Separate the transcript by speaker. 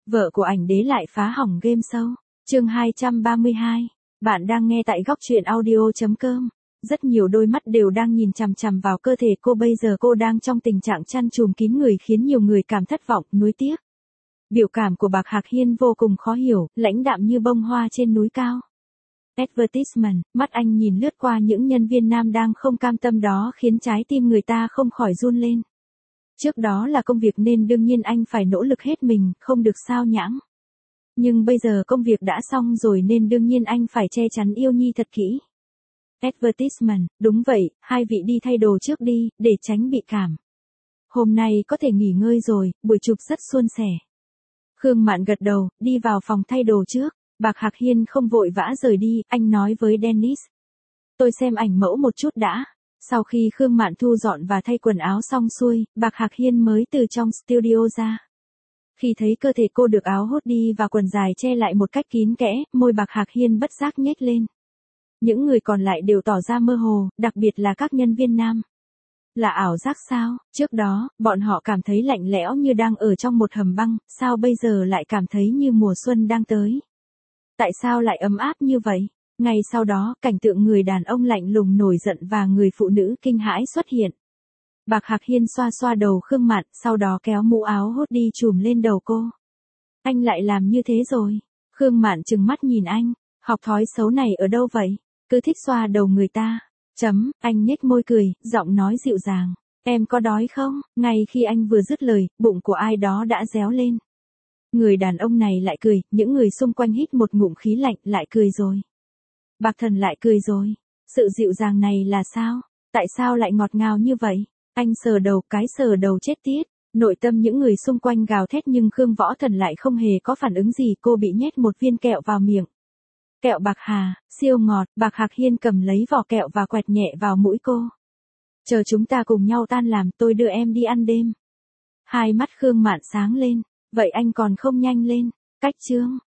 Speaker 1: Vợ của ảnh đế lại phá hỏng game show. Chương 232. Bạn đang nghe tại góc truyện audio.com. Rất nhiều đôi mắt đều đang nhìn chằm chằm vào cơ thể cô, bây giờ cô đang trong tình trạng chăn trùm kín người khiến nhiều người cảm thất vọng, nuối tiếc. Biểu cảm của Bạc Hạc Hiên vô cùng khó hiểu, lãnh đạm như bông hoa trên núi cao. Advertisement, mắt anh nhìn lướt qua những nhân viên nam đang không cam tâm đó khiến trái tim người ta không khỏi run lên. Trước đó là công việc nên đương nhiên anh phải nỗ lực hết mình, không được sao nhãng. Nhưng bây giờ công việc đã xong rồi nên đương nhiên anh phải che chắn yêu Nhi thật kỹ. Advertisement, đúng vậy, hai vị đi thay đồ trước đi, để tránh bị cảm. Hôm nay có thể nghỉ ngơi rồi, buổi chụp rất suôn sẻ. Khương Mạn gật đầu, đi vào phòng thay đồ trước. Bạc Hạc Hiên không vội vã rời đi, anh nói với Dennis. Tôi xem ảnh mẫu một chút đã. Sau khi Khương Mạn thu dọn và thay quần áo xong xuôi, Bạc Hạc Hiên mới từ trong studio ra. Khi thấy cơ thể cô được áo hoodie và quần dài che lại một cách kín kẽ, môi Bạc Hạc Hiên bất giác nhếch lên. Những người còn lại đều tỏ ra mơ hồ, đặc biệt là các nhân viên nam. Là ảo giác sao? Trước đó, bọn họ cảm thấy lạnh lẽo như đang ở trong một hầm băng, sao bây giờ lại cảm thấy như mùa xuân đang tới? Tại sao lại ấm áp như vậy? Ngay sau đó, cảnh tượng người đàn ông lạnh lùng nổi giận và người phụ nữ kinh hãi xuất hiện. Bạc Hạc Hiên xoa xoa đầu Khương Mạn, sau đó kéo mũ áo hoodie trùm lên đầu cô. Anh lại làm như thế rồi. Khương Mạn trừng mắt nhìn anh, học thói xấu này ở đâu vậy? Cứ thích xoa đầu người ta. Anh nhếch môi cười, giọng nói dịu dàng. Em có đói không? Ngay khi anh vừa dứt lời, bụng của ai đó đã réo lên. Người đàn ông này lại cười, những người xung quanh hít một ngụm khí lạnh, lại cười rồi. Bạc Thần lại cười rồi. Sự dịu dàng này là sao? Tại sao lại ngọt ngào như vậy? Anh sờ đầu, cái sờ đầu chết tiết. Nội tâm những người xung quanh gào thét nhưng Khương Võ Thần lại không hề có phản ứng gì, cô bị nhét một viên kẹo vào miệng. Kẹo Bạc Hà, siêu ngọt, Bạc Hạc Hiên cầm lấy vỏ kẹo và quẹt nhẹ vào mũi cô. Chờ chúng ta cùng nhau tan làm, tôi đưa em đi ăn đêm. Hai mắt Khương Mạn sáng lên, vậy anh còn không nhanh lên? Cách chương.